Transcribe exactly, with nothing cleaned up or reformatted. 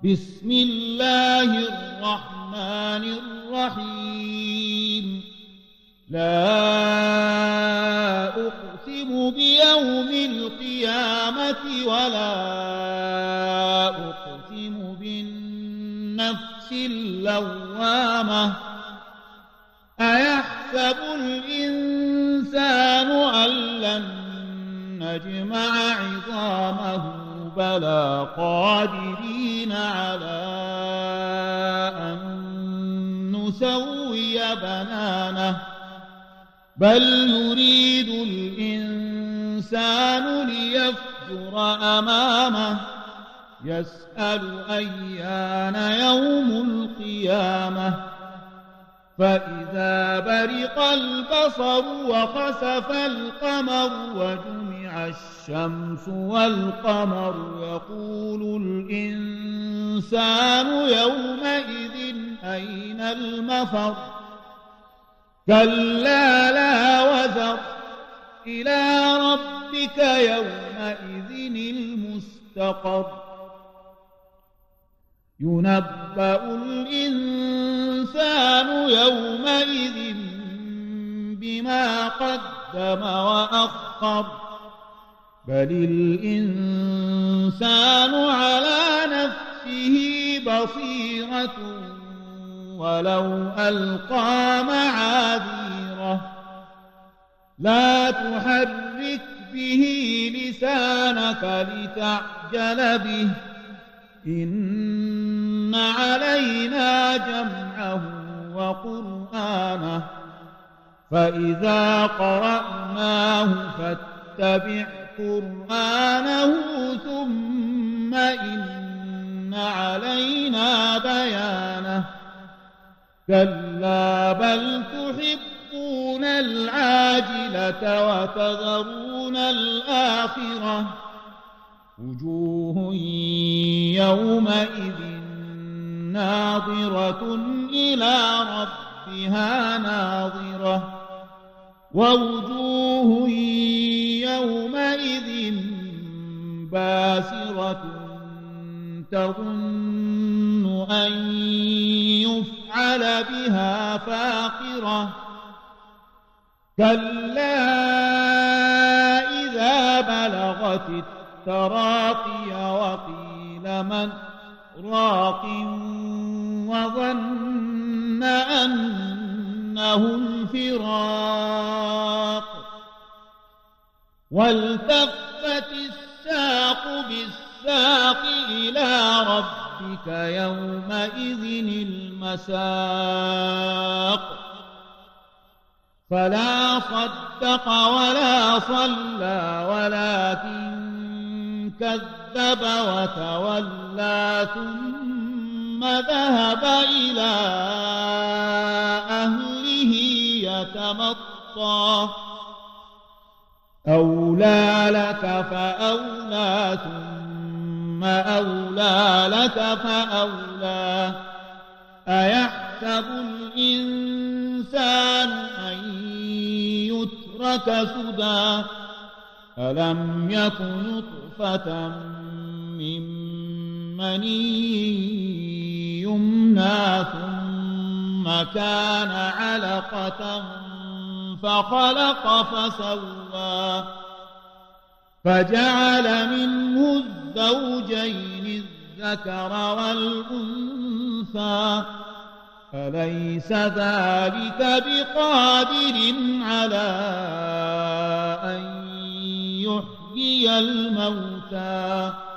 بسم الله الرحمن الرحيم لا أقسم بيوم القيامة ولا أقسم بالنفس اللوامة أيحسب الإنسان أن لن نجمع عظامه بلى قادرين على أن نسوي بنانه بل يريد الإنسان ليفجر أمامه يسأل أيان يوم القيامة فإذا برق البصر وخسف القمر وجمع الشمس والقمر يقول الإنسان يومئذ أين المفر كلا لا وزر إلى ربك يومئذ المستقر ينبأ الإنسان يومئذ بما قدم وأخر بل الإنسان على نفسه بصيرة ولو ألقى معاذيره لا تحرك به لسانك لتعجل به إن علينا جمعه وقرآنه فإذا قرأناه فاتبع قرآنه ثم إن علينا بيانه كلا بل تحبون العاجلة وتذرون الآخرة وجوه يومئذ ناظرة إلى ربها ناظرة ووجوه يومئذ باسرة تظن أن يفعل بها فاقرة كلا إذا بلغت التراقي وقيل من راق وظن أنه الفراق والتفت الساق بالساق إلى ربك يومئذ المساق فلا صدق ولا صلى ولكن كذب وتولى ثم ذهب إلى أهله يتمطى أولى لك فأولى ثم أولى لك فأولى أيحسب الإنسان أن يترك سدى ألم يك نطفة من مني يمنى ثم كان علقة فخلق فسوى فجعل منه الزوجين الذكر والأنثى أليس ذلك بقادر على أن يحيي الموتى